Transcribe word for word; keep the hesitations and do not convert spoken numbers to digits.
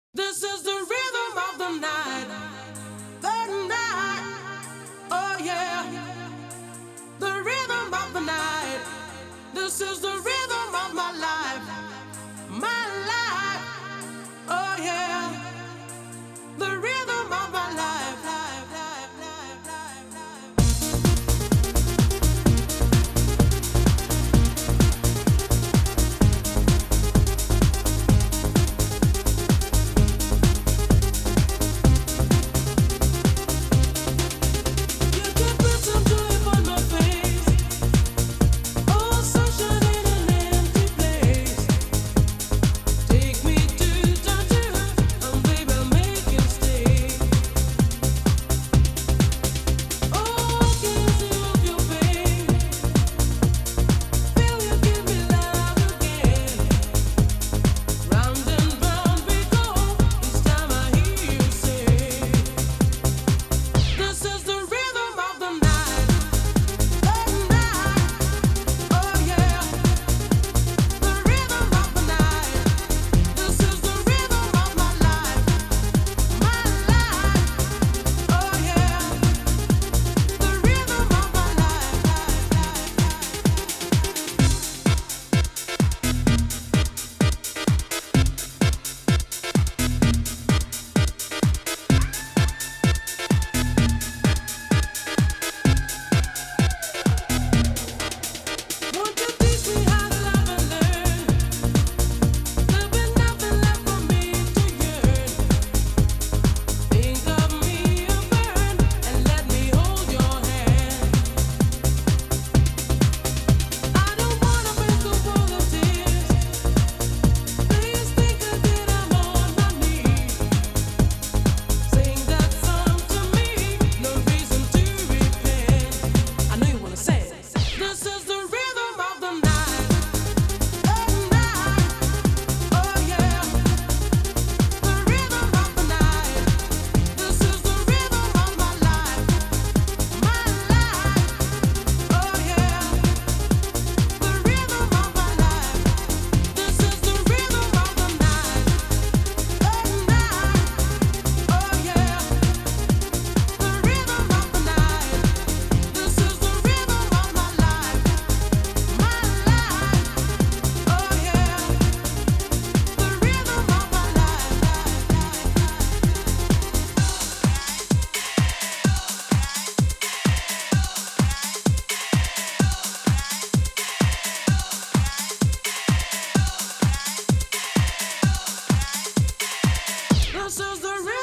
This is the rhythm of the night, the night, oh yeah, the rhythm of the night. This is the rhythm of my life, my life, oh yeah, the rhythm of my life, life, life, life, life, life. You can put some joy on my face, oh sunshine in an empty place. Take me to danger, and baby make it stay. Oh, can you feel your pain? Feel you give me love again. Round and round we go. Each time I hear you say, this is the rhythm of the night, the night, oh yeah, the rhythm of the night. This is the rhythm of my life, my life, oh yeah, the rhythm of my life, Won't you teach me how to love and learn? There'll be nothing left for me to yearn. Think of me and burn, and let me hold your hand. I don't wanna break a wall of tears. Please think again, I'm on my knees. Sing that song to me, no reason to repent. I know you wanna say it. This is the rhythm of the night, the night, oh yeah, the rhythm of the night. This is the rhythm of my life, my life, oh yeah, the rhythm of my life. This is the rhythm of the night, the night, oh yeah, the rhythm of the night. This is the rhythm of my life, my life, oh yeah, the rhythm of my life. This is the rhythm.